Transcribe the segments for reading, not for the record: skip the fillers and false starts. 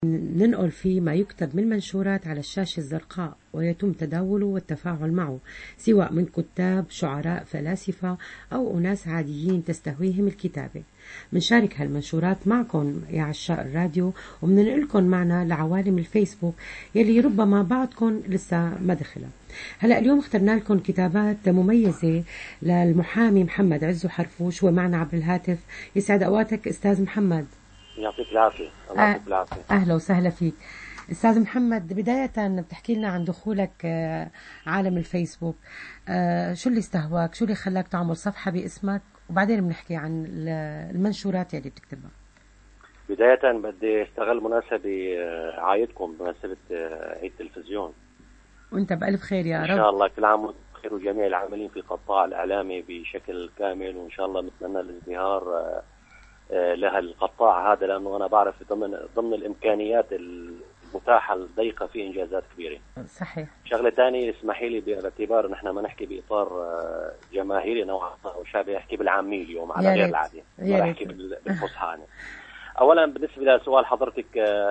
ننقل فيه ما يكتب من منشورات على الشاشة الزرقاء، ويتم تداوله والتفاعل معه، سواء من كتاب، شعراء، فلاسفة أو أناس عاديين تستهويهم الكتابة. منشارك هالمنشورات معكم يا عشاق الراديو، ومننقلكم معنا لعوالم الفيسبوك يلي ربما بعضكم لسه ما دخلها. هلأ اليوم اخترنا لكم كتابات مميزة للمحامي محمد عزو حرفوش، ومعنا عبر الهاتف. يسعد أوقاتك أستاذ محمد. يعطيك العافية. الله يعطيك العافية. أهلا وسهلا فيك أستاذ محمد. بداية بتحكي لنا عن دخولك عالم الفيسبوك، شو اللي استهواك، شو اللي خلاك تعمل صفحة باسمك، وبعدين بنحكي عن المنشورات اللي بتكتبها. بداية بدي استغل مناسبة عايدكم بمناسبة عيد التلفزيون، وانت بألف خير يا رب. إن شاء الله كل عام وانتم بخير، وجميع العاملين في القطاع الإعلامي بشكل كامل، وإن شاء الله نتمنى الازدهار لها القطاع هذا، لأنه أنا بعرف ضمن الإمكانيات المتاحة الضيقة في إنجازات كبيرة. صحيح. شغلة ثانية اسمحي لي، باعتبار نحن ما نحكي بإطار جماهيري نوعا ما أو شابه، أحكي بالعامية اليوم على غير العادي، ما أحكي بالفصحى يعني. أولا بالنسبة لسؤال حضرتك،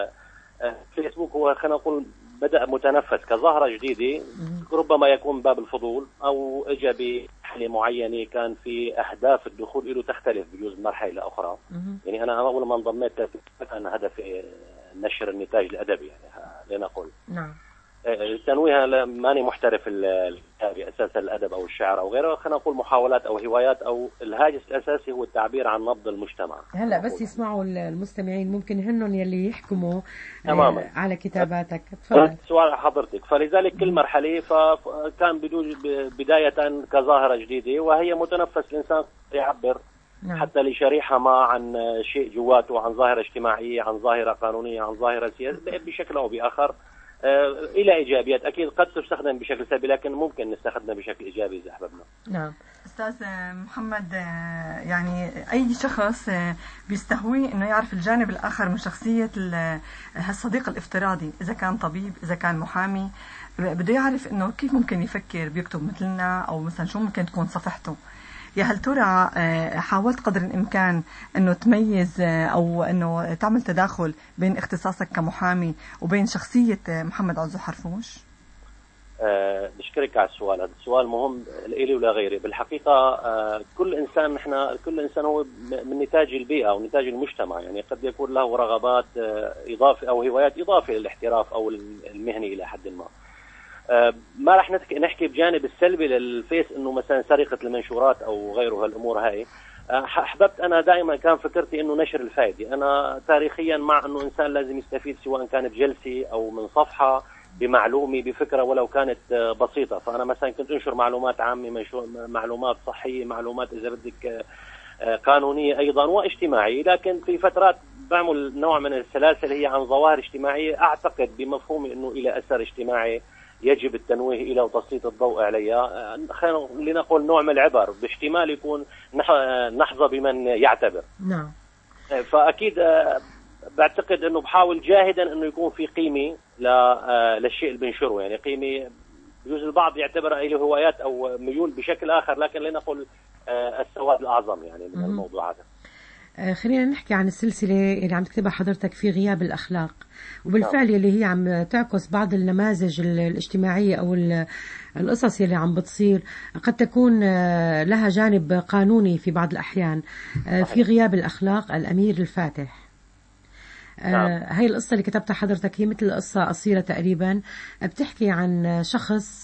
فيسبوك هو خلينا نقول بدأ متنفس كظاهرة جديدة، ربما يكون باب الفضول أو إجا بحالة معينة كان في أهداف الدخول له تختلف بجوز مرحلة أخرى. يعني أنا أول ما انضميت كان هدفي نشر النتاج الأدبي، يعني لنقول. نعم. التنويه ماني محترف الكتابة أساسا الأدب أو الشعر أو غيره، خلينا نقول محاولات أو هوايات، أو الهاجس الأساسي هو التعبير عن نبض المجتمع. هلا بس يسمعوا المستمعين ممكن هنن يلي يحكموا على كتاباتك. تفضل. سؤال حضرتك، فلذلك كل مرحلة فكان بداية كظاهرة جديدة، وهي متنفس الإنسان يعبر. نعم. حتى لشريحة ما عن شيء جواته، عن ظاهرة اجتماعية، عن ظاهرة قانونية، عن ظاهرة سياسية بشكل أو بآخر. إلى إيجابيات أكيد قد تستخدم بشكل سلبي، لكن ممكن نستخدمها بشكل إيجابي إذا أحببنا. نعم. أستاذ محمد، يعني أي شخص بيستهوي إنه يعرف الجانب الآخر من شخصية الصديق الافتراضي، إذا كان طبيب، إذا كان محامي، بده يعرف إنه كيف ممكن يفكر بيكتب مثلنا، أو مثلا شو ممكن تكون صفحته. يا هل ترى حاولت قدر الإمكان أنه تميز أو أنه تعمل تداخل بين اختصاصك كمحامي وبين شخصية محمد عزو حرفوش؟ بشكرك على السؤال، هذا السؤال مهم لي ولا غيري. بالحقيقة كل إنسان هو من نتاج البيئة أو نتاج المجتمع، يعني قد يكون له رغبات إضافية أو هوايات إضافية للاحتراف أو المهني إلى حد ما. ما راح نحكي بجانب السلبي للفيس انه مثلا سرقة المنشورات او غيره هالامور هاي. احببت انا دائما كان فكرتي انه نشر الفائدة. انا تاريخيا مع انه انسان لازم يستفيد، سواء كانت جلسة او من صفحة بمعلومة بفكرة ولو كانت بسيطة. فانا مثلا كنت انشر معلومات عامة، معلومات صحية، معلومات اذا بدك قانونية ايضا واجتماعية، لكن في فترات بعمل نوع من السلاسل هي عن ظواهر اجتماعية اعتقد بمفهوم انه الى اثر اجتماعي يجب التنويه إلى وتسليط الضوء عليها. خلينا لنقول نوع من العبر، باحتمال يكون نحظى بمن يعتبر. نعم. فأكيد بعتقد أنه بحاول جاهدا أنه يكون في قيمة للشيء اللي بنشره، يعني قيمة بجوز البعض يعتبرها له هوايات أو ميول بشكل آخر، لكن لنقول السواد الأعظم يعني من الموضوع هذا. خلينا نحكي عن السلسلة اللي عم تكتبها حضرتك في غياب الأخلاق، وبالفعل اللي هي عم تعكس بعض النماذج الاجتماعية أو القصص اللي عم بتصير، قد تكون لها جانب قانوني في بعض الأحيان. في غياب الأخلاق الأمير الفاتح. هاي القصة اللي كتبتها حضرتك هي مثل قصة قصيرة تقريبا، بتحكي عن شخص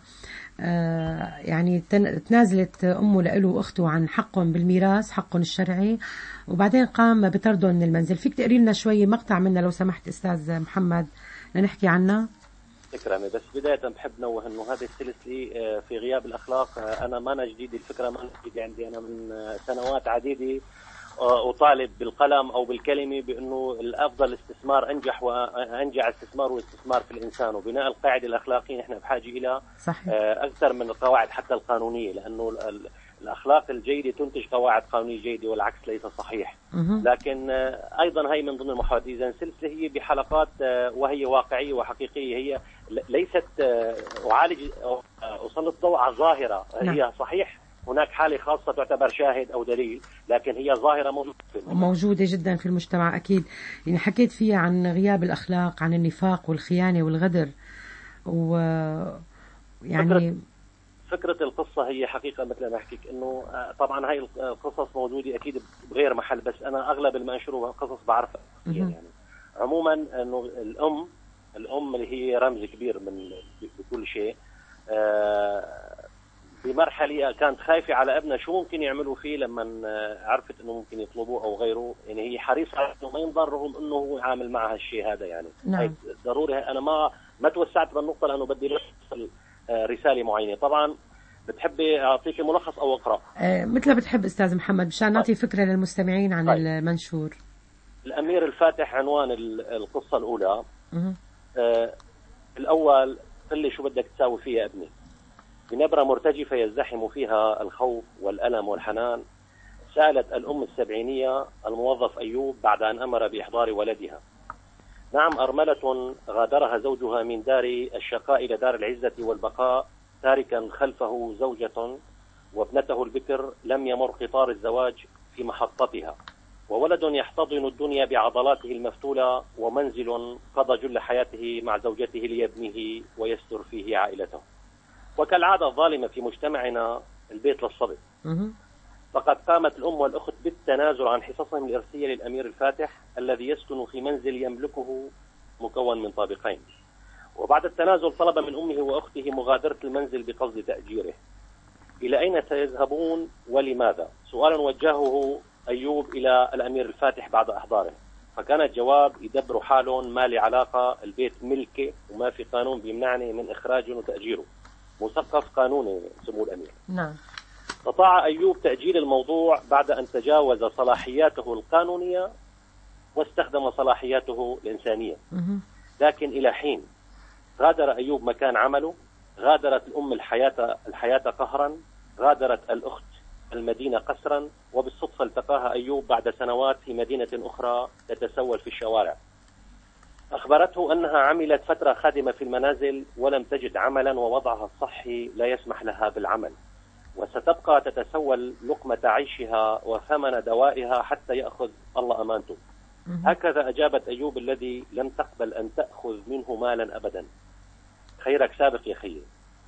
يعني تنازلت أمه لإله وأخته عن حقهم بالميراث، حقهم الشرعي، وبعدين قام بطردهم من المنزل. فيك تقري لنا شوي مقطع منها لو سمحت أستاذ محمد لنحكي عنها؟ إكرامي، بس بداية بحب نوه أنه هذه السلسلة في غياب الأخلاق أنا ما جديد، الفكرة ما جديدة عندي. أنا من سنوات عديدة أطالب بالقلم أو بالكلمة بأنه الأفضل استثمار أنجح وأنجع استثمار واستثمار في الإنسان، وبناء القاعدة الأخلاقية نحن بحاجة إلى أكثر من القواعد حتى القانونية، لأنه الأخلاق الجيدة تنتج قواعد قانونية جيدة والعكس ليس صحيح. لكن أيضا هي من ضمن المحاولات. إذا سلسلة هي بحلقات وهي واقعية وحقيقية، هي ليست أعالج أو أسلط ضوء على ظاهرة هي صحيح هناك حالة خاصة تعتبر شاهد أو دليل، لكن هي ظاهرة موجودة جدا في المجتمع أكيد. يعني حكيت فيها عن غياب الأخلاق، عن النفاق والخيانة والغدر، ويعني فكرة القصة هي حقيقة مثل ما أحكيك إنه طبعا هاي القصص موجودة أكيد بغير محل، بس أنا أغلب المنشور قصص بعرفها يعني. عموما إنه الأم اللي هي رمز كبير من بكل شيء، بمرحلة كانت خايفة على ابنها شو ممكن يعملوا فيه لما عرفت إنه ممكن يطلبوه أو غيره، يعني هي حريصة على إنه ما ينضر رغم إنه هو عامل معها الشيء هذا يعني. نعم. ضروري أنا ما توسعت بالنقطة لأنه بدي أوصل رسالة معينة. طبعا بتحبي أعطيك ملخص أو أقرأ؟ مثل بتحب أستاذ محمد، مشان نعطي فكرة للمستمعين عن المنشور. الأمير الفاتح عنوان القصة الأولى. الأول: قل لي شو بدك تساوي فيها ابني. بنبرة مرتجفة يزدحم فيها الخوف والألم والحنان، سألت الأم السبعينية الموظف أيوب بعد أن أمر بإحضار ولدها. نعم، أرملة غادرها زوجها من دار الشقاء إلى دار العزة والبقاء، تاركا خلفه زوجة وابنته البكر لم يمر قطار الزواج في محطتها، وولد يحتضن الدنيا بعضلاته المفتولة، ومنزل قضى جل حياته مع زوجته ليبنيه ويستر فيه عائلته. وكالعادة الظالمة في مجتمعنا البيت للصبي. فقد قامت الأم والأخت بالتنازل عن حصصهم الإرثية للأمير الفاتح الذي يسكن في منزل يملكه مكون من طابقين. وبعد التنازل طلب من أمه وأخته مغادرة المنزل بقصد تأجيره. إلى أين سيذهبون ولماذا؟ سؤال وجهه أيوب إلى الأمير الفاتح بعد إحضاره، فكان الجواب: يدبروا حالهم، ما لي علاقة، البيت ملكي وما في قانون بيمنعني من إخراجه وتأجيره، مثقف قانوني سمو الأمير. نعم. استطاع أيوب تأجيل الموضوع بعد أن تجاوز صلاحياته القانونية واستخدم صلاحياته الإنسانية. لكن إلى حين. غادر أيوب مكان عمله، غادرت الأم الحياة قهرا، غادرت الأخت المدينة قسرا، وبالصدفة التقاها أيوب بعد سنوات في مدينة أخرى تتسول في الشوارع. أخبرته أنها عملت فترة خادمة في المنازل ولم تجد عملا، ووضعها الصحي لا يسمح لها بالعمل، وستبقى تتسول لقمة عيشها وثمن دوائها حتى يأخذ الله أمانته. هكذا أجابت أيوب الذي لم تقبل أن تأخذ منه مالا أبدا. خيرك سابق يا خيي.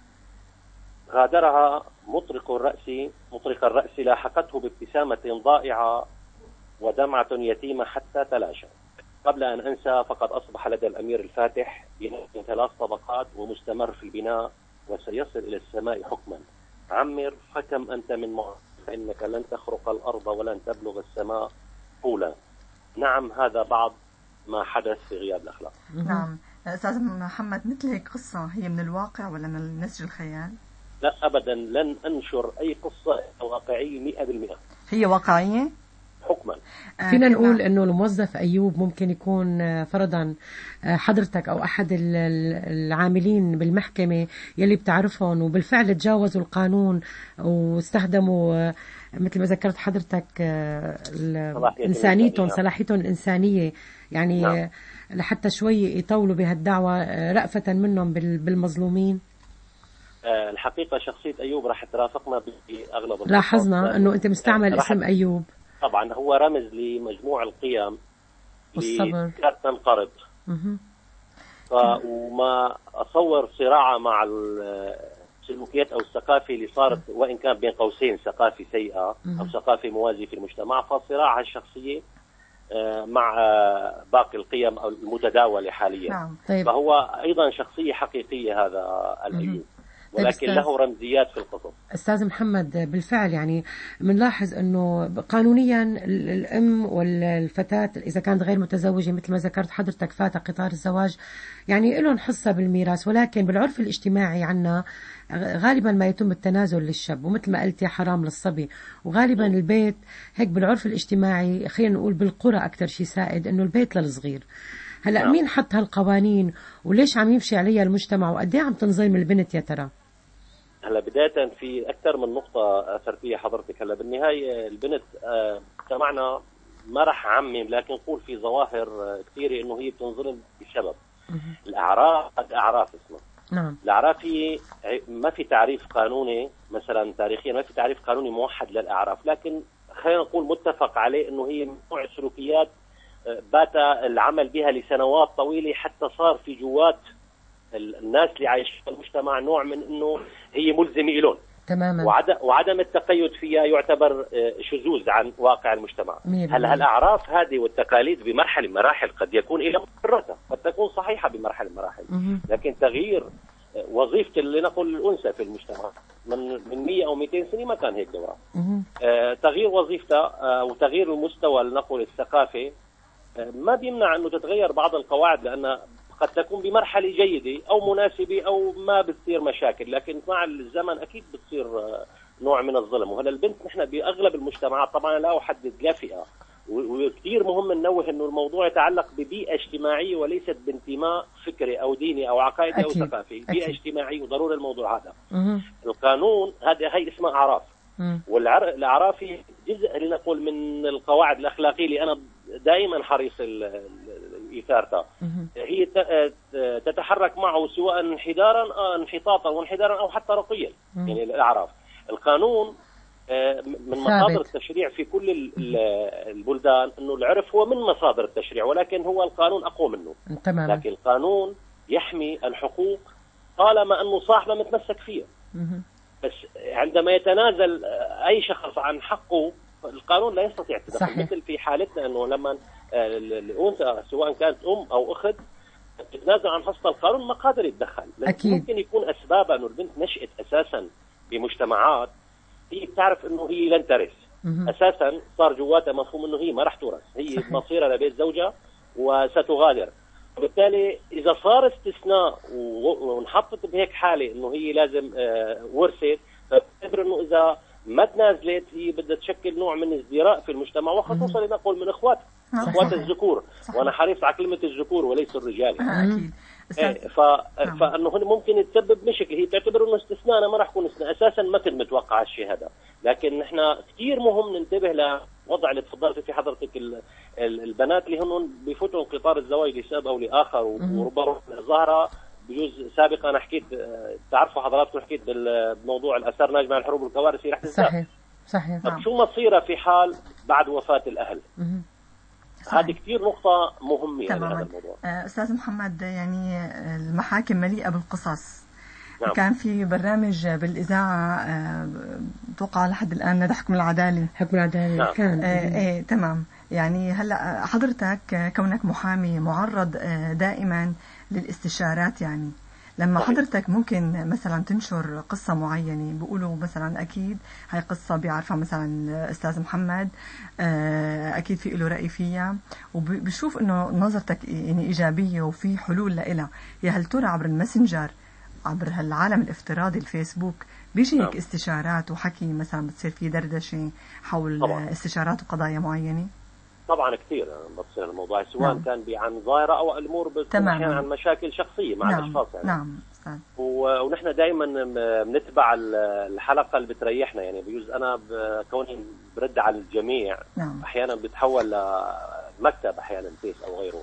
غادرها مطرق الرأس لاحقته بابتسامة ضائعة ودمعة يتيمة حتى تلاشى. قبل أن أنسى، فقد أصبح لدى الأمير الفاتح بناء 3 طبقات ومستمر في البناء، وسيصل إلى السماء حكما. عمر فكم أنت من معرض، فإنك لن تخرق الأرض ولن تبلغ السماء طولا. نعم، هذا بعض ما حدث في غياب الأخلاق. نعم أستاذ محمد، مثل هيك قصة هي من الواقع ولا من نسج الخيال؟ لا أبدا، لن أنشر أي قصة واقعية 100%. هي واقعية حكما. فينا نقول انه الموظف ايوب ممكن يكون فرضا حضرتك او احد العاملين بالمحكمة يلي بتعرفهم وبالفعل تجاوزوا القانون واستخدموا مثل ما ذكرت حضرتك صلاحيتهم الإنسانية يعني. نعم. لحتى شوي يطولوا بهالدعوة رأفة منهم بالمظلومين. الحقيقة شخصية أيوب راح ترافقنا بأغلب لاحظنا أنه أنت مستعمل اسم أيوب. طبعا هو رمز لمجموع القيم والصبر تنقرض. وما أصور صراع مع السلوكيات أو الثقافة اللي صارت، وإن كان بين قوسين ثقافة سيئة أو ثقافة موازية في المجتمع، فصراعها الشخصية مع باقي القيم أو المتداولة حاليا. نعم. طيب. فهو أيضا شخصية حقيقية هذا الأيوب، ولكن له رمزيات في القصص. أستاذ محمد، بالفعل يعني بنلاحظ أنه قانونيا الأم والفتاة إذا كانت غير متزوجة مثل ما ذكرت حضرتك فات قطار الزواج يعني لهم حصة بالميراث، ولكن بالعرف الاجتماعي عنا غالبا ما يتم التنازل للشاب، ومثل ما قلت يا حرام للصبي. وغالبا البيت هيك بالعرف الاجتماعي، خلينا نقول بالقرى أكثر شيء سائد أنه البيت للصغير. هلأ مين حط هالقوانين وليش عم يمشي عليها المجتمع وقد ايه عم تنظلم البنت يا ترى؟ هلا بداية في أكثر من نقطة أثرتيها حضرتك. هلا بالنهاية البنت سمعنا ما راح أعمم، لكن نقول في ظواهر كثيرة إنه هي بتنظلم بسبب الأعراف. أعراف اسمها نعم. الأعرافية ما في تعريف قانوني مثلا تاريخيا، ما في تعريف قانوني موحد للأعراف، لكن خلينا نقول متفق عليه أنه هي نوع السلوكيات بات العمل بها لسنوات طويلة، حتى صار في جوات الناس اللي عايشين في المجتمع نوع من أنه هي ملزمة لهم تماما، وعدم التقيد فيها يعتبر شذوذ عن واقع المجتمع. هلا الأعراف هذه والتقاليد بمرحلة من مراحل قد يكون إلى مقررتها، قد تكون صحيحة بمرحلة من مراحل، لكن تغيير وظيفة اللي نقول الأنثى في المجتمع من 100 أو 200 سنة ما كان هيك دورة. تغيير وظيفتها وتغيير المستوى لنقول الثقافي ما بيمنع أنه تتغير بعض القواعد، لأن قد تكون بمرحلة جيدة أو مناسبة أو ما بتصير مشاكل، لكن مع الزمن أكيد بتصير نوع من الظلم. وهلا البنت نحن بأغلب المجتمعات طبعا لا أحدد لا فئة، وكثير مهم ننوه أنه الموضوع يتعلق ببيئة اجتماعية وليست بانتماء فكري أو ديني أو عقائدي أو ثقافي، بيئة اجتماعية وضروري الموضوع هذا. القانون هي اسمها أعراف، والأعراف هي جزء لنقول من القواعد الأخلاقية اللي أنا دائما حريص إثارتها. هي تتحرك معه سواء انحطاطا وانحدارا أو حتى رقيا. يعني الأعراف القانون من مصادر التشريع في كل البلدان، أنه العرف هو من مصادر التشريع، ولكن هو القانون أقوى منه. تماما. لكن القانون يحمي الحقوق طالما أنه صاحبه متمسك فيها. بس عندما يتنازل أي شخص عن حقه القانون لا يستطيع التدخل. مثل في حالتنا أنه لما الأنثى سواء كانت أم أو أخت تتنازل عن حصة القانون ما قادر يتدخل. ممكن يكون أسباب أنه البنت نشأت أساسا بمجتمعات هي بتعرف أنه هي لن ترث، أساسا صار جواتها مفهوم أنه هي ما رح تورث، هي مصيرها لبيت زوجها وستغادر. وبالتالي إذا صار استثناء ونحطت بهيك حالة أنه هي لازم ورثت، فبعتبر أنه إذا ما تنازلت هي بدها تشكل نوع من الازدراء في المجتمع، وخصوصا لنقول من إخوات الذكور، وأنا حريص على كلمة الذكور وليس الرجال. أكيد. فانه هنا ممكن يتسبب مشكله. هي تعتبر انه استثناء، انا ما راح اكون استثناء اساسا، مثل متوقع الشيء هذا. لكن نحن كثير مهم ننتبه لوضع اللي تفضلت في حضرتك البنات اللي هن بفوتوا قطار الزواج لسبب او لاخر، وربما ظاهره بجوز سابقا انا حكيت، تعرفوا حضراتكم حكيت بالموضوع الاثار ناجمه عن الحروب والكوارث رح تزداد. صحيح. طب شو مصيرها في حال بعد وفاه الاهل؟ هذه كثير نقطة مهمة يعني هذا الموضوع. أستاذ محمد، يعني المحاكم مليئة بالقصص. نعم. كان في برنامج بالإذاعة توقع لحد الآن ندى حكم العدالة. حكم العدالة. نعم. كان تمام. يعني هلا حضرتك كونك محامي معرض دائما للاستشارات، يعني لما حضرتك ممكن مثلا تنشر قصة معينة بيقولوا مثلا أكيد هاي قصة بيعرفها مثلا أستاذ محمد، أكيد في له رأي فيها، وبشوف إنه نظرتك يعني إيجابية وفي حلول لإلها. يا هل ترى عبر الماسنجر، عبر هالعالم الافتراضي الفيسبوك، بيجي هيك استشارات وحكي مثلا بتصير في دردشة حول طبعا. استشارات وقضايا معينة؟ طبعا كثير بتصير الموضوع سواء كان عن ظاهرة أو الأمور أحيانا عن مشاكل شخصية مع الأشخاص يعني. نعم. ونحن دائما بنتبع الحلقة اللي بتريحنا، يعني بيجوز أنا كوني برد على الجميع. أحيانا بتحول لمكتب أحيانا فيس أو غيره،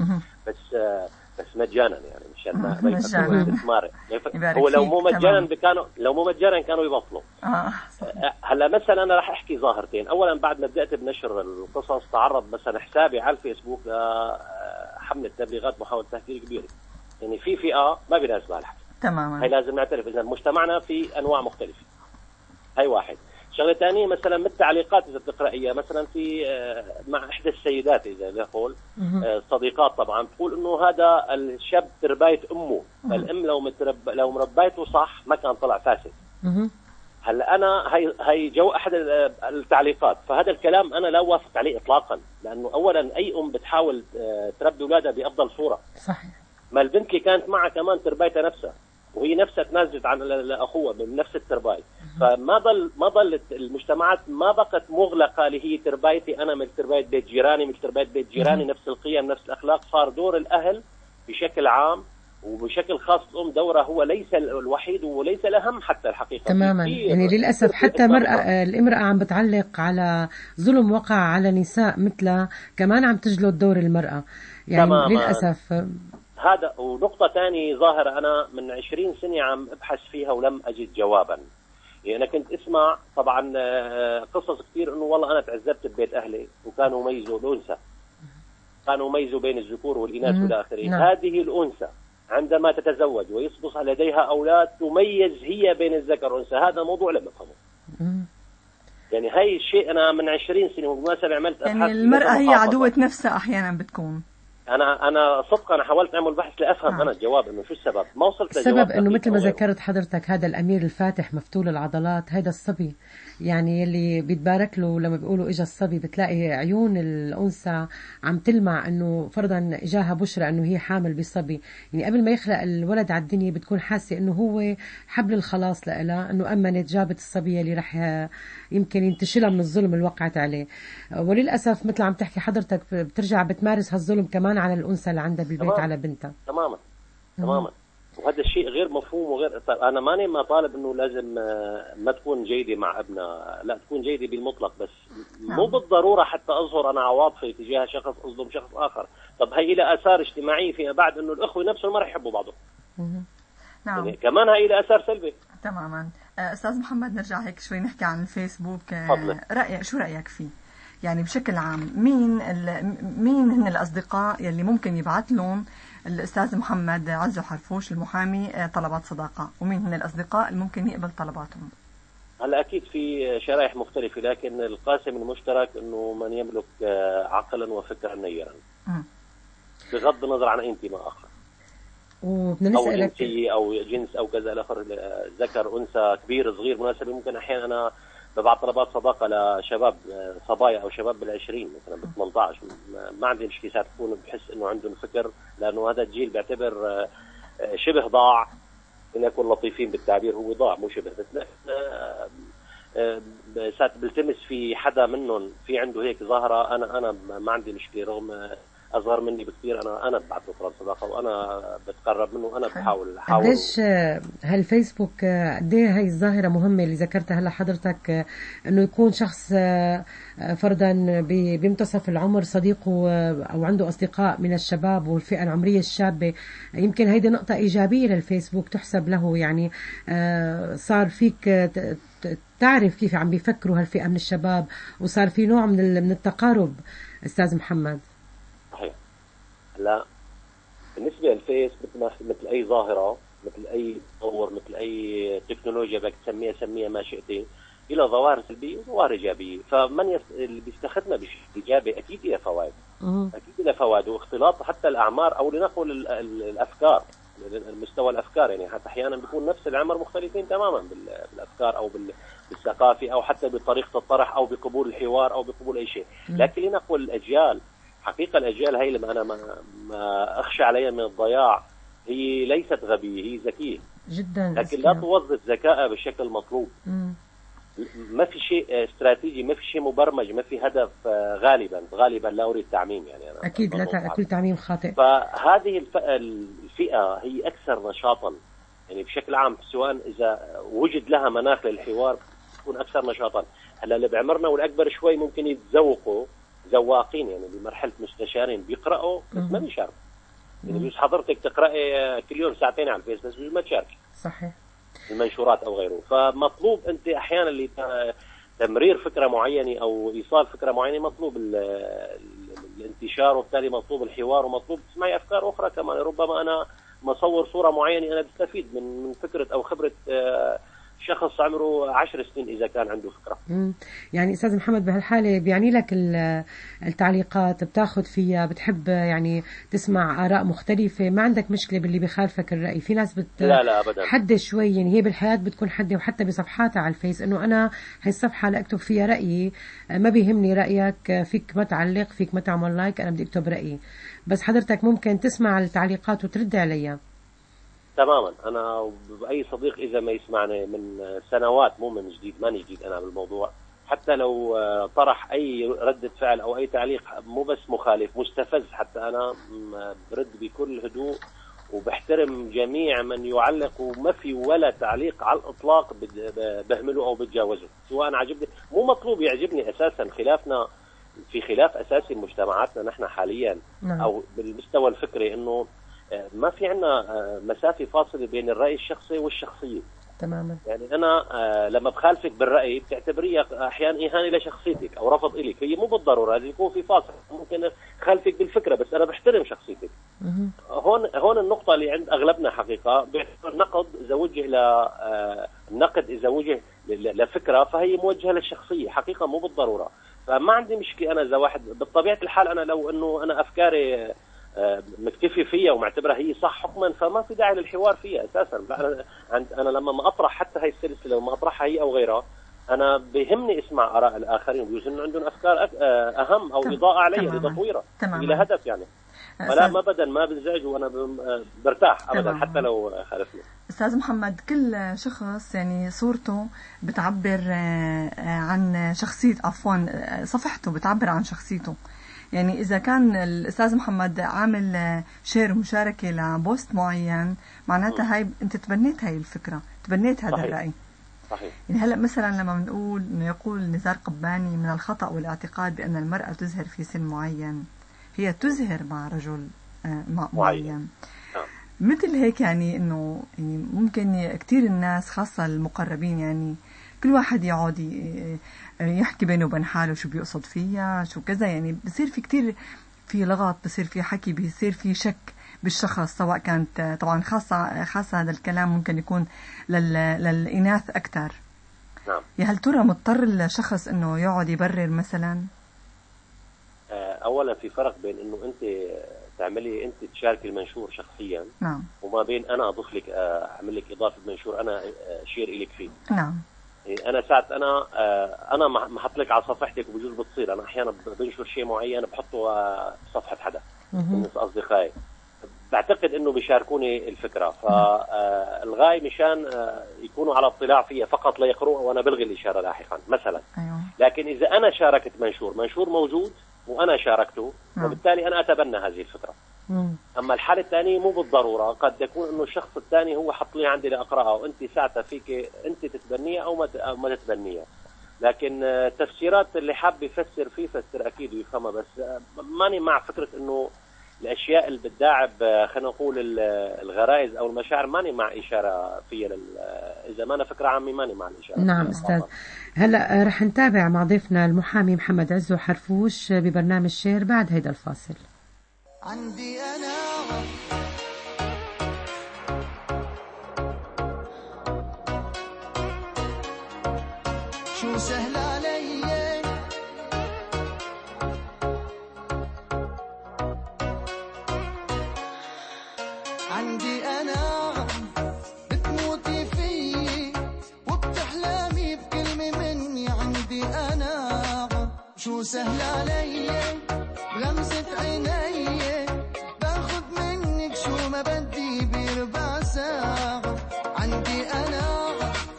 بس مجانا يعني مشان ما يفكروا هو لو مو مجانا كانوا يبطلوا. هلا مثلا انا راح احكي ظاهرتين. اولا بعد ما بدات بنشر القصص تعرض مثلا حسابي على الفيسبوك لحمله تبليغات محاوله تهديد كبيره، يعني في فئه ما بيناسبها الحكي تماما. هي لازم نعترف اذا مجتمعنا في انواع مختلفه. هاي واحد. شغله ثانيه مثلا من التعليقات اذا بتقرا اياها مثلا في مع احدى السيدات اذا بقول صديقات طبعا تقول انه هذا الشاب تربايه امه، فالام لو مربيته صح ما كان طلع فاسد. هلا انا هي جو احد التعليقات، فهذا الكلام انا لا اوافق عليه اطلاقا، لانه اولا اي ام بتحاول تربي اولادها بافضل صوره. صحيح. ما البنت اللي كانت معها كمان تربيتها نفسها، وهي نفسها تنازلت عن اخوها من نفس التربايه، فما ضل المجتمعات ما بقت مغلقه اللي هي تربايتي انا مثل تربايه بيت جيراني مثل تربايه بيت جيراني، نفس القيم نفس الاخلاق. صار دور الاهل بشكل عام وبشكل خاص الام دورها هو ليس الوحيد وليس الاهم حتى الحقيقه. تماما. يعني للاسف حتى الامراه عم بتعلق على ظلم وقع على نساء مثلها، كمان عم تجلد دور المراه يعني. تماما. للاسف هذا. ونقطة ثانية ظاهرة أنا من 20 سنة عم أبحث فيها ولم أجد جوابا. يعني أنا كنت أسمع طبعا قصص كثير إنه والله أنا تعذبت ببيت أهلي وكانوا ميزوا الأنثى، كانوا ميزوا بين الذكور والإناث والى آخره. هذه الأنثى عندما تتزوج ويصبح لديها أولاد تميز هي بين الذكر والأنثى. هذا موضوع لم أفهمه. يعني هاي الشيء أنا من 20 سنة وبالمناسبة عملت أبحاث. يعني المرأة هي عدوة نفسها أحيانا بتكون. أنا صدقا حاولت أعمل بحث لأفهم أنا الجواب إنه شو السبب، ما وصلت لجواب. السبب إنه مثل ما ذكرت حضرتك هذا الأمير الفاتح مفتول العضلات، هذا الصبي يعني اللي بيتبارك له لما بيقولوا إجا الصبي بتلاقي عيون الأنثى عم تلمع إنه فرضا إجاها بشرى إنه هي حامل بصبي. يعني قبل ما يخلق الولد على الدنيا بتكون حاسة إنه هو حبل الخلاص لها، إنه أمنت جابت الصبية اللي رح يمكن ينتشلها من الظلم اللي وقعت عليه. وللأسف مثل عم تحكي حضرتك بترجع بتمارس هالظلم كمان على الأنثى اللي عندها بالبيت تمام. على بنتها. تماما. وهذا الشيء غير مفهوم وغير. أنا ماني ما طالب إنه لازم ما تكون جيدة مع ابنها، لا تكون جيدة بالمطلق، بس مو بالضرورة حتى أظهر أنا عواطفي تجاه شخص أظلم شخص آخر. طب هي إلى آثار اجتماعية فيما بعد إنه الأخوة نفسهم ما رح يحبوا بعضهم. نعم. يعني كمان هي إلى آثار سلبي. تماما. أستاذ محمد نرجع هيك شوي نحكي عن الفيسبوك. شو رأيك فيه؟ يعني بشكل عام مين هن الأصدقاء يلي ممكن يبعث لهم الأستاذ محمد عزو حرفوش المحامي طلبات صداقة، ومين هن الأصدقاء اللي ممكن يقبل طلباتهم؟ هلا أكيد في شرائح مختلفة، لكن القاسم المشترك إنه من يملك عقلا وفكرا نيرا بغض النظر عن انتماء آخر أو جنسية أو جنس أو كذا الآخر، ذكر أنثى كبير صغير مناسب. ممكن أحيانا أنا ببعث طلبات صداقة لشباب صبايا أو شباب بالعشرين مثلا ب18، ما عندي مشكلة تكون بحس إنه عندهم فكر، لأنه هذا الجيل بيعتبر شبه ضاع. لنكون لطيفين بالتعبير، هو ضاع مو شبه، بس ساعات بلتمس في حدا منهم في عنده هيك ظاهرة. أنا ما عندي مشكلة رغم أصغر مني بكثير، أنا ببعث له طلب صداقة وأنا بتقرب منه، أنا بحاول. قديش هالفيسبوك قد ايه هاي الظاهرة مهمة اللي ذكرتها هلا حضرتك، إنه يكون شخص فرضا بمنتصف العمر صديقه أو عنده أصدقاء من الشباب والفئة العمرية الشابة. يمكن هيدي نقطة إيجابية للفيسبوك تحسب له. يعني صار فيك تعرف كيف عم بيفكروا هالفئة من الشباب، وصار في نوع من التقارب. أستاذ محمد صحيح. لا بالنسبة للفيس مثل أي ظاهرة، مثل أي تطور، مثل أي تكنولوجيا بدك تسميها ما شئتي، إلى ظواهر سلبية وظواهر إيجابية. فمن اللي بيستخدمها بشكل إيجابي أكيد إلى فوائد، أكيد إلى فوائد، واختلاط حتى الأعمار أو لنقل الأفكار، المستوى الأفكار. يعني حتى أحيانا بيكون نفس العمر مختلفين تماما بالأفكار أو بالثقافة أو حتى بطريقة الطرح أو بقبول الحوار أو بقبول أي شيء. لكن لنقل الأجيال، حقيقة الأجيال هاي لما أنا ما أخشى عليها من الضياع، هي ليست غبية، هي ذكية جدا، لكن لا توظف ذكائها بالشكل المطلوب. ما في شيء استراتيجي، ما في شيء مبرمج، ما في هدف. غالبا لا أريد تعميم، يعني أنا أكيد لا كل تعميم خاطئ. فهذه الفئة هي أكثر نشاطا، يعني بشكل عام، سواء إذا وجد لها مناخ للحوار تكون أكثر نشاطا. هلا اللي بعمرنا والأكبر شوي ممكن يتذوقوا زواقين، يعني بمرحلة مستشارين بيقرأوا بس ما بيشاركوا. يعني بس حضرتك تقرأي كل يوم ساعتين على الفيس بس ما تشارك صحيح المنشورات أو غيره. فمطلوب أنت أحيانا اللي تمرير فكرة معينة أو إيصال فكرة معينة مطلوب الانتشار، وبالتالي مطلوب الحوار، ومطلوب تسمعي أفكار أخرى كمان. ربما أنا مصور صورة معينة أنا بستفيد من فكرة أو خبرة شخص عمره 10 سنين إذا كان عنده فكرة. يعني أستاذ محمد بهالحالة بيعني لك التعليقات بتاخد فيها، بتحب يعني تسمع آراء مختلفة، ما عندك مشكلة باللي بخالفك الرأي. في ناس لا أبدا حد شوي، يعني هي بالحياة بتكون حدة، وحتى بصفحاتها على الفيس إنه أنا هاي الصفحة لأكتب فيها رأيي، ما بيهمني رأيك، فيك ما تعلق، فيك ما تعمل لايك، أنا بدي أكتب رأيي. بس حضرتك ممكن تسمع التعليقات وترد عليها. تماما. أنا أي صديق إذا ما يسمعني من سنوات، مو من جديد، ماني جديد أنا بالموضوع، حتى لو طرح أي ردة فعل أو أي تعليق مو بس مخالف، مستفز، حتى أنا برد بكل هدوء وبحترم جميع من يعلق، وما في ولا تعليق على الإطلاق بهمله أو بتجاوزه، سواء عجبني. مو مطلوب يعجبني أساسا، خلافنا في خلاف أساسي بمجتمعاتنا نحن حاليا أو بالمستوى الفكري، إنه ما في عندنا مسافة فاصلة بين الرأي الشخصي والشخصية تماما. يعني أنا لما بخالفك بالرأي بتعتبريه أحيانا إهانة لشخصيتك أو رفض إليك، هي مو بالضرورة لازم يكون في فاصل، ممكن خالفك بالفكرة بس أنا بحترم شخصيتك. هون النقطة اللي عند أغلبنا حقيقة، النقد إذا وجه النقد إذا وجه لفكرة فهي موجهة للشخصية حقيقة مو بالضرورة. فما عندي مشكلة أنا إذا واحد بطبيعة الحال أنا لو إنه أنا أفكاري مكتفي فيها ومعتبرها هي صح حكما فما في داعي للحوار فيها اساسا. انا لما ما اطرح حتى هاي السلسله وما اطرحها هي او غيرها انا بيهمني اسمع اراء الاخرين ويجوز انه عندهم افكار اهم او اضاءه علي لتطويرها الى هدف يعني. ولا ما ابدا ما بنزعج وانا برتاح ابدا حتى لو خالفني. استاذ محمد، كل شخص يعني صورته بتعبر عن صفحته بتعبر عن شخصيته. يعني إذا كان الأستاذ محمد عامل شير ومشاركة لبوست معين معناتها هاي أنت تبنيت هاي الفكرة، تبنيت هذا الرأي. صحيح. يعني هلأ مثلا لما بنقول إنه يقول نزار قباني من الخطأ والاعتقاد بأن المرأة تزهر في سن معين، هي تزهر مع رجل معين. مثل هيك يعني إنه يعني ممكن كتير الناس خاصة المقربين يعني كل واحد يقعد يحكي بينه وبين حاله شو بيقصد فيها شو كذا، يعني بصير في كتير في لغط، بصير في حكي، بصير في شك بالشخص، سواء كانت طبعا خاصة هذا الكلام ممكن يكون للإناث أكثر. نعم. يا هل ترى مضطر الشخص إنه يقعد يبرر مثلا؟ أولا في فرق بين إنه أنت تعملي أنت تشاركي المنشور شخصيا. نعم. وما بين أنا أضيف لك أعمل لك إضافة منشور أنا أشير إليك فيه. نعم. انا ساعات انا ما حط لك على صفحتك وبجوز بتصير انا احيانا بنشر شيء معين بحطه صفحه حدا من اصدقائي بعتقد انه بيشاركوني الفكره، فالغايه مشان يكونوا على اطلاع فيها فقط لا يقرؤوا وانا بلغي الاشاره لاحقا مثلا. أيوة. لكن اذا انا شاركت منشور موجود وانا شاركته وبالتالي انا اتبنى هذه الفكره. اما الحاله الثانيه مو بالضروره، قد يكون انه الشخص الثاني هو حط لي عندي لاقراها وانت ساعتها فيك انت تتبنيها او ما تتبنيها. لكن التفسيرات اللي حاب يفسر فيه فسر اكيد ويفهمها، بس ماني مع فكره انه الاشياء اللي بتداعب خلينا نقول الغرائز او المشاعر ماني مع اشاره فيها اذا ما انا فكره عامه ماني مع الاشاره. نعم استاذ. هلا رح نتابع مع ضيفنا المحامي محمد عزو حرفوش ببرنامج شير بعد هيدا الفاصل. عندي أنا شو سهل علي، عندي أنا بتموتي فيي وبتحلمي بكلمة مني، عندي أنا شو سهل علي غمزة عيني باخد منك شو ما بدي بربع ساعة، عندي أنا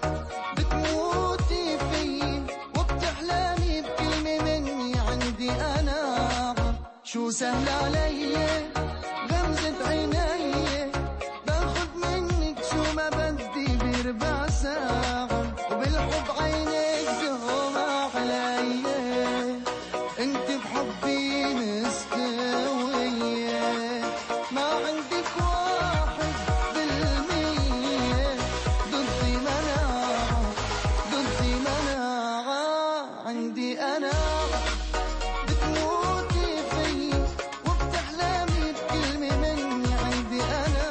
بتموتي فيي وبتحلمي بكلمة مني، عندي أنا شو سهل علي غمزة عيني باخد منك شو ما بدي بربع ساعة، وبالحب عينك زهوم علي انت بحبي مستوية، ما عندك 1% ضدي مناعة، عندي أنا بتموتي فيي وبتحلمي بكلمة مني، عندي أنا.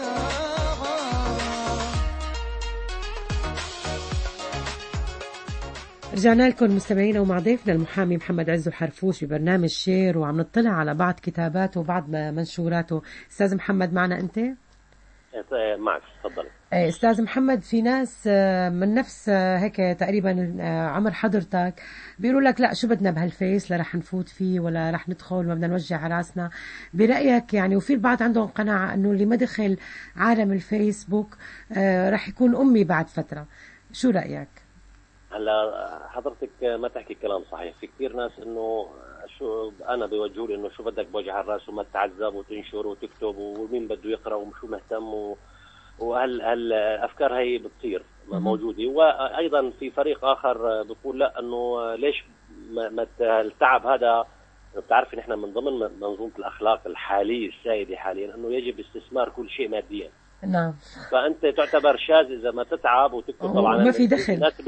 رجعنا لكم مستمعينا ومع ضيفنا المحامي محمد عزو حرفوش ببرنامج شير، وعم نطلع على بعض كتاباته وبعض منشوراته. استاذ محمد معنا انت؟ معك تفضل. استاذ محمد، في ناس من نفس هيك تقريبا عمر حضرتك بيقولوا لك لا شو بدنا بهالفيس، لا رح نفوت فيه ولا رح ندخل، ما بدنا نوجع على راسنا. برأيك يعني، وفي البعض عندهم قناعة انه اللي ما دخل عالم الفيسبوك رح يكون امي بعد فترة، شو رأيك؟ هلا حضرتك ما تحكي كلام صحيح، في كثير ناس انه شو انا بيوجهوا لي انه شو بدك بوجع الراس وما تعذب وتنشر وتكتب ومين بده يقرا وشو مهتم وهالافكار هي بتصير موجوده. وايضا في فريق اخر بيقول لا انه ليش ما التعب هذا بتعرف نحن من ضمن منظومه الاخلاق الحاليه السائده حاليا انه يجب استثمار كل شيء ماديا. نعم. فانت تعتبر شاذ اذا ما تتعب وتكتب. طبعا ما في دخل. الناس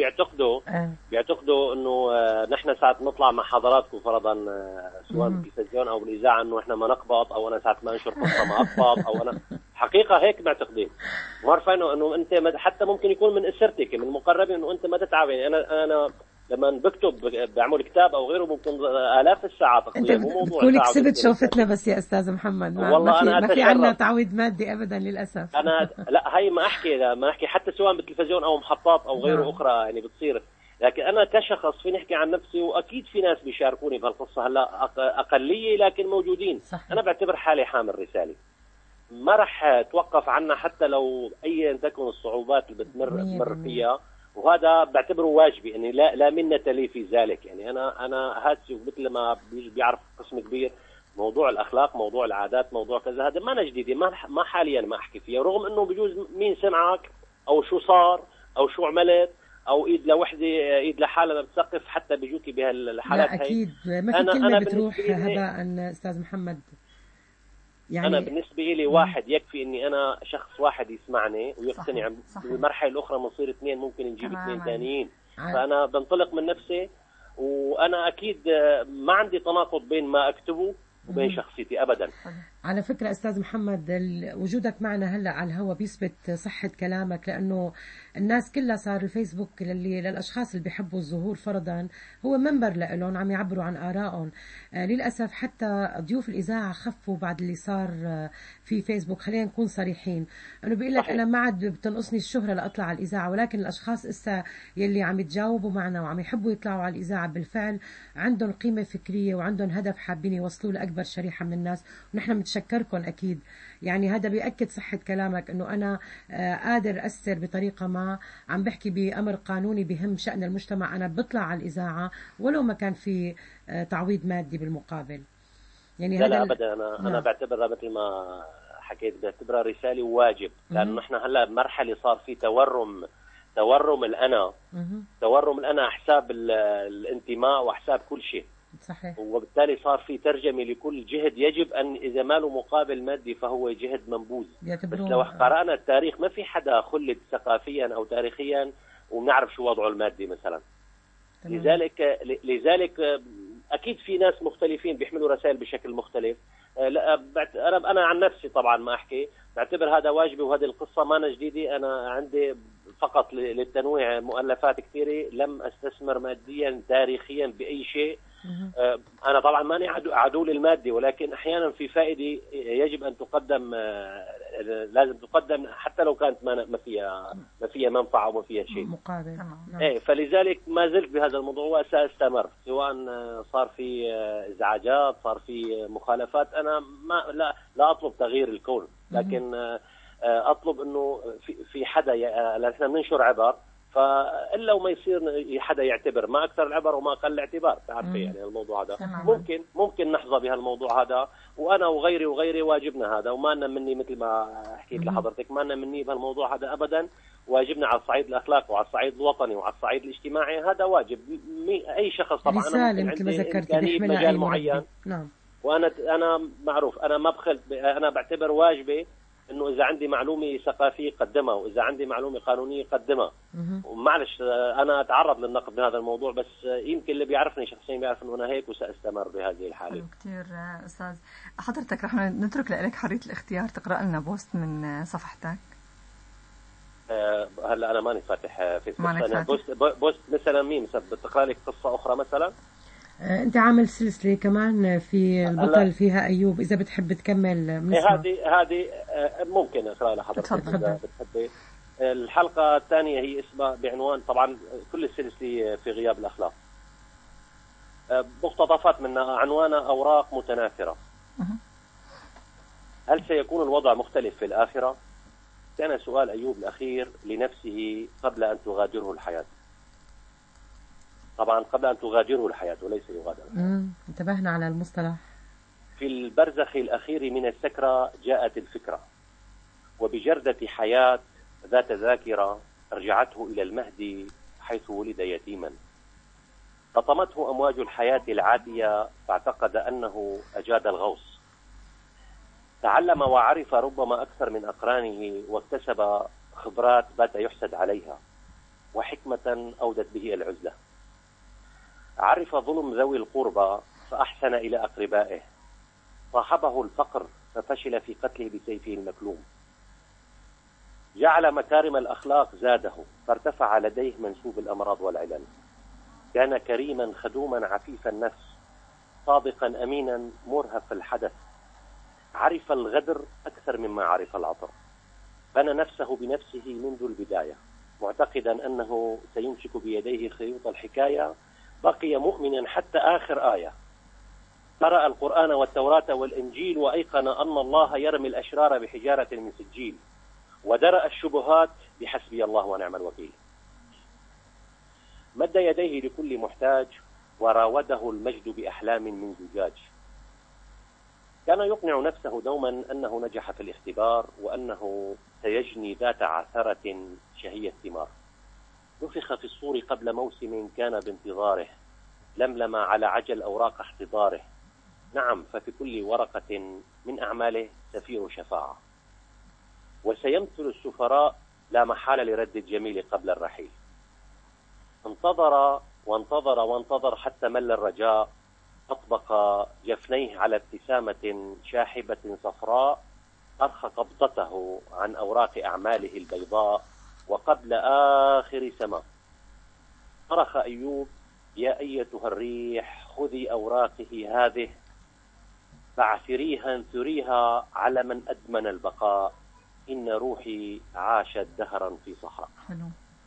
بيعتقدوا انه نحن ساعه نطلع مع حضراتكم فرضا سواء بالتلفزيون او بالاذاعه انه احنا ما نقبض، او انا ساعه ما انشر قصه ما اقبض، او انا حقيقه هيك معتقدين. وعارفين انه انت حتى ممكن يكون من اسرتك من المقربين انه انت ما تتعب. يعني انا لما بكتب بعمل كتاب او غيره ممكن آلاف الساعات تقضيها. انت بتكون كسبت شوفتنا بس يا استاذ محمد. والله ما في عندنا تعويض مادي ابدا للاسف. انا لا هي ما احكي حتى سواء بالتلفزيون او محطات او غيره اخرى يعني بتصير. لكن انا كشخص في نحكي عن نفسي، واكيد في ناس بيشاركوني بهالقصه هلا اقليه لكن موجودين. صحيح. انا بعتبر حالي حامل رساله ما راح اتوقف عنها حتى لو ايا تكن الصعوبات اللي بتمر فيها، وهذا بعتبره واجبي اني لا منة لي في ذلك. يعني انا هاتي مثل ما بيعرف قسم كبير موضوع الاخلاق، موضوع العادات، موضوع كذا، هذا ما جديد، ما حاليا ما احكي فيه، رغم انه بجوز مين سمعك او شو صار او شو عملت او ايد لوحده ايد لحالها بتسقف حتى بيجوكي بهالحالات. لا اكيد ما في كلمه بتروح هباء استاذ محمد. يعني أنا بالنسبة لي واحد يكفي إني أنا شخص واحد يسمعني ويقتنع. بالمرحلة الأخرى بنصير اثنين، ممكن نجيب اثنين ثانيين. فأنا بنطلق من نفسي، وأنا أكيد ما عندي تناقض بين ما أكتبه وبين شخصيتي أبدا. على فكرة أستاذ محمد وجودك معنا هلأ على الهواء بيثبت صحة كلامك، لأنه الناس كلها صار الفيسبوك للأشخاص اللي بيحبوا الظهور فرضا هو منبر لهم، عم يعبروا عن آرائهم. للأسف حتى ضيوف الإذاعة خفوا بعد اللي صار في فيسبوك. خلينا نكون صريحين انه بيقول لك انا ما عاد بتنقصني الشهرة لأطلع على الإذاعة، ولكن الأشخاص اسا يلي عم يتجاوبوا معنا وعم يحبوا يطلعوا على الإذاعة بالفعل عندهم قيمة فكرية وعندهم هدف حابين يوصلوه لأكبر شريحة من الناس، ونحن متشكركم أكيد. يعني هذا بيأكد صحة كلامك أنه أنا قادر أثر بطريقة ما، عم بحكي بأمر قانوني بهم شأن المجتمع، أنا بطلع على الإذاعة ولو ما كان في تعويض مادي بالمقابل. يعني لا أبدا. أنا بعتبرها مثل ما حكيت، بعتبرها رسالة وواجب، لأنه نحن هلا بمرحلة صار في تورم الأنا، تورم الأنا حساب الانتماء وحساب كل شيء. صحيح. وبالتالي صار في ترجمة لكل جهد يجب أن إذا ما له مقابل مادي فهو جهد منبوذ. بس لو قرأنا التاريخ ما في حدا خلد ثقافيا أو تاريخيا ونعرف شو وضعه المادي مثلا. لذلك أكيد في ناس مختلفين بيحملوا رسائل بشكل مختلف. أنا عن نفسي طبعا ما أحكي، بعتبر هذا واجبي، وهذه القصة ما جديدة. أنا عندي فقط للتنويع مؤلفات كثيرة، لم أستثمر ماديا تاريخيا بأي شيء. أنا طبعا ماني عدو للمادي، ولكن أحيانا في فائدة يجب أن تقدم، لازم تقدم حتى لو كانت ما فيها منفعة وما فيها شيء مقابل. فلذلك ما زلت بهذا الموضوع وسأستمر، سواء صار في إزعاجات، صار في مخالفات. أنا لا أطلب تغيير الكون، لكن أطلب إنه في حدا، لأن احنا بننشر عبر، فإلا وما يصير حدا يعتبر ما أكثر العبر وما أقل الاعتبار. تعرفي يعني الموضوع هذا ممكن نحظى بهالموضوع هذا، وأنا وغيري واجبنا هذا، وما لنا مني مثل ما حكيت لحضرتك، ما لنا مني بهالموضوع هذا أبدا. واجبنا على الصعيد الأخلاقي وعلى الصعيد الوطني وعلى الصعيد الاجتماعي، هذا واجب أي شخص. طبعا أنا مثل ما ذكرت مجال معين. نعم. وأنا معروف، أنا ما بخل، أنا بعتبر واجبي إنه إذا عندي معلومة ثقافية قدمها، وإذا عندي معلومة قانونية قدمها. ومعلش أنا أتعرض للنقد بهذا الموضوع، بس يمكن اللي بيعرفني شخصيا بيعرف إنه أنا هيك، وسأستمر بهذه الحالة. كثير أستاذ. حضرتك رح نترك لك حرية الاختيار تقرأ لنا بوست من صفحتك. هلا أنا ماني فاتح فيسبوك. بوست مثلا مين بتقرأ لك قصة أخرى مثلا؟ أنت عامل سلسلة كمان في البطل فيها أيوب، إذا بتحب تكمل بنسمع. هذه ممكن أقرأ لحضرتك إذا بتحبي. الحلقة الثانية هي اسمها بعنوان، طبعا كل السلسلة في غياب الأخلاق، مقتطفات منها، عنوانها أوراق متناثرة. هل سيكون الوضع مختلف في الآخرة؟ كان سؤال أيوب الأخير لنفسه قبل أن تغادره الحياة. طبعا قبل أن تغادره الحياة وليس يغادر. انتبهنا على المصطلح. في البرزخ الأخير من السكرة جاءت الفكرة، وبجردة حياة ذات ذاكرة رجعته إلى المهد حيث ولد يتيما. لطمته أمواج الحياة العادية فاعتقد أنه أجاد الغوص. تعلم وعرف ربما أكثر من أقرانه، واكتسب خبرات بات يحسد عليها، وحكمة أودت به العزلة. عرف ظلم ذوي القربى فأحسن إلى أقربائه. صاحبه الفقر ففشل في قتله بسيفه المكلوم. جعل مكارم الأخلاق زاده فارتفع لديه منسوب الأمراض والعلل. كان كريما خدوما عفيف النفس، صادقا أمينا مرهف الحدث. عرف الغدر أكثر مما عرف العطاء. بنى نفسه بنفسه منذ البداية، معتقدا أنه سيمسك بيديه خيوط الحكاية. بقي مؤمنا حتى آخر آية. قرأ القرآن والتوراة والإنجيل، وأيقن أن الله يرمي الأشرار بحجارة من سجيل، ودرأ الشبهات بحسبي الله ونعم الوكيل. مد يديه لكل محتاج، وراوده المجد بأحلام من زجاج. كان يقنع نفسه دوما أنه نجح في الاختبار، وأنه سيجني ذات عثرة شهية الثمار. نفخ في الصور قبل موسم كان بانتظاره، لملم على عجل أوراق احتضاره. نعم، ففي كل ورقة من أعماله سفير شفاعة. وسيمثل السفراء لا محال لرد الجميل قبل الرحيل. انتظر وانتظر وانتظر حتى مل الرجاء. أطبق جفنيه على ابتسامة شاحبة صفراء، أرخى قبضته عن أوراق أعماله البيضاء. وقبل آخر سماء صرخ أيوب: يا أيتها الريح خذي أوراقه هذه، فاعثريها انثريها على من أدمن البقاء، إن روحي عاشت دهرا في صحراء. حلو.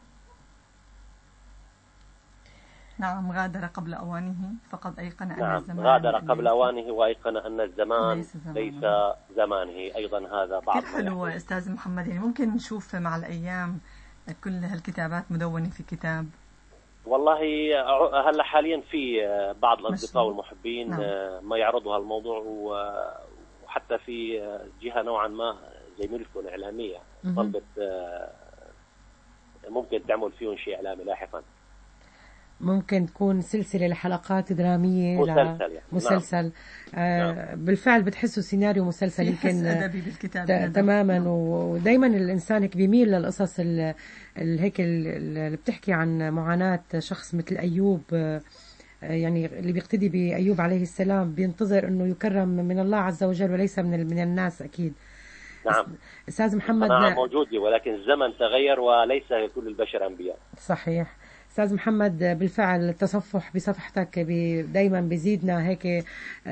نعم، غادر قبل أوانه فقد أيقن أن الزمان غادر قبل أوانه وأيقن أن الزمان ليس زمانه. أيضا هذا بعض. كيف حلو أستاذ محمد، يعني ممكن نشوف مع الأيام كل هالكتابات مدونة في كتاب؟ والله هلا حاليا في بعض الأصدقاء والمحبين ما يعرضوا هالموضوع، وحتى في جهة نوعا ما زي ملكون إعلامية طلبت ممكن تعمل فيهم شيء إعلامي لاحقا. ممكن تكون سلسلة لحلقات درامية، مسلسل يعني. مسلسل. بالفعل بتحسوا سيناريو مسلسل يمكن أدبي بالكتاب تماما. ودايما الإنسان هيك بيميل للقصص هيك اللي بتحكي عن معاناة شخص مثل أيوب، يعني اللي بيقتدي بأيوب عليه السلام، بينتظر أنه يكرم من الله عز وجل وليس من الناس أكيد. نعم أستاذ محمد، موجودة، ولكن الزمن تغير وليس كل البشر أنبياء. صحيح. أستاذ محمد، بالفعل التصفح بصفحتك دايما بيزيدنا هيك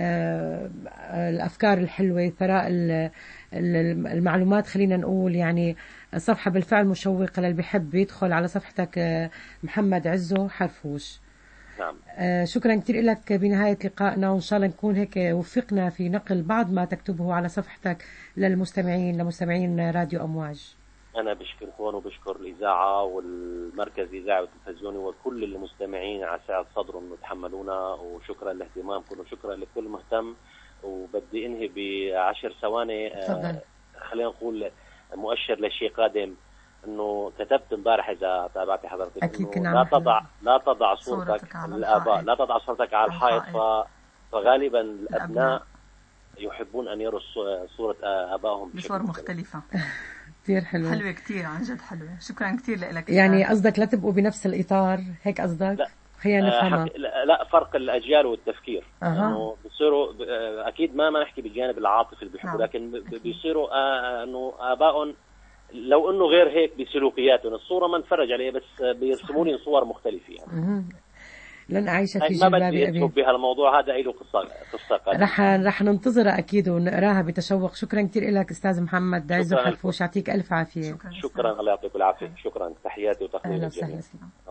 الأفكار الحلوة، ثراء المعلومات. خلينا نقول يعني صفحة بالفعل مشوقة للي بيحب يدخل على صفحتك، محمد عزو حرفوش. نعم. شكرا كثير لك بنهاية لقائنا، وإن شاء الله نكون هيك وفقنا في نقل بعض ما تكتبه على صفحتك لمستمعين راديو أمواج. أنا بشكر هون وبشكر الإذاعة والمركز الإذاعي والتلفزيوني وكل المستمعين على سعة صدرهم إنه تحملونا، وشكرا لاهتمامكم وشكرا لكل مهتم. وبدي أنهي ب10 ثواني. خلينا نقول مؤشر لشيء قادم، إنه كتبت امبارح إذا تابعتي حضرتك إنه لا تضع صورتك الآباء، لا تضع صورتك على الحائط. فغالبا الأبناء يحبون أن يروا صورة آبائهم بصور مختلفة. كتير حلوة. حلوة كتير، عن جد حلوة. شكرا كتير لك. يعني قصدك لا تبقوا بنفس الإطار، هيك قصدك؟ لا، خلينا نفهمها. لا، فرق الأجيال والتفكير. إنه بيصيروا أكيد ما نحكي بالجانب العاطفي اللي بيحبوا، لكن بيصيروا إنه آبائهم لو إنه غير هيك بسلوكياتهم، الصورة ما نتفرج عليها بس بيرسموني صور مختلفة يعني. لن أعيش في جلباب أبي. ما بدي أدخل بهالموضوع هذا، له قصة قادمة. رح ننتظرها أكيد ونقراها بتشوق. شكرا كتير لك أستاذ محمد عزو حرفوش، يعطيك ألف عافية. شكرا، الله يعطيك العافية. شكرا، تحياتي وتقديري الجميل.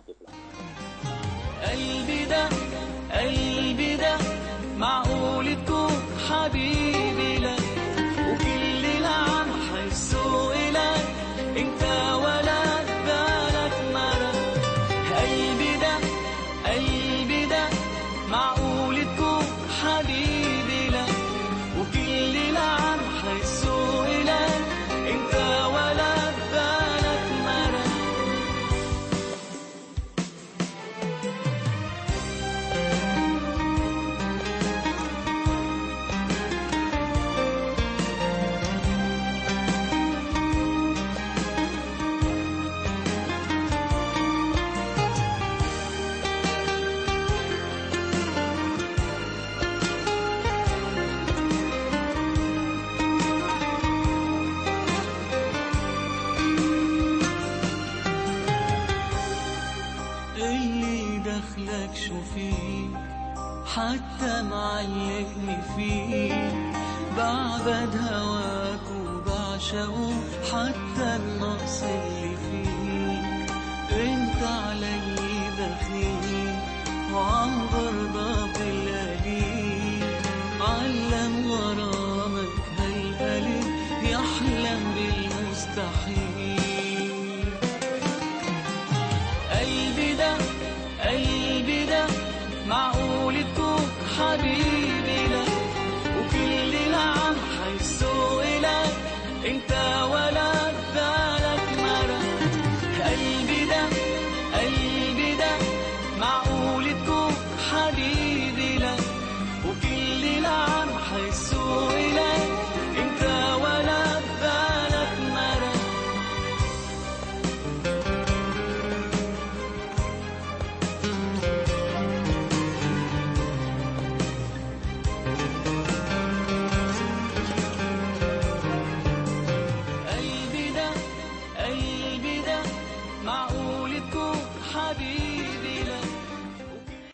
قلبي ده معقول تكون حبيبي لك، وكل العام حيسوق لك انت ولا بالك مرة. قلبي ده معقول تكون حبيبي لك، وكل العام حيسوق لك انت ولا بالك مرة. شو فيك حتى معلقني فيك، بعبد هواك وبعشقه حتى النقص اللي فيك. انت علي بخيل وعم برضى بالقليل، علم غرامك هالقلب يحلم بالمستحيل. قلبي ده معقول تكون حبيبي لك، وكل اللي عم حيسوق لك انت ولا بالك مرة. قلبي ده معقول تكون حبيبي لك، وكل اللي عم حيسوق لك انت ولا بالك مرة. قلبي ده معقول تكون حبيبي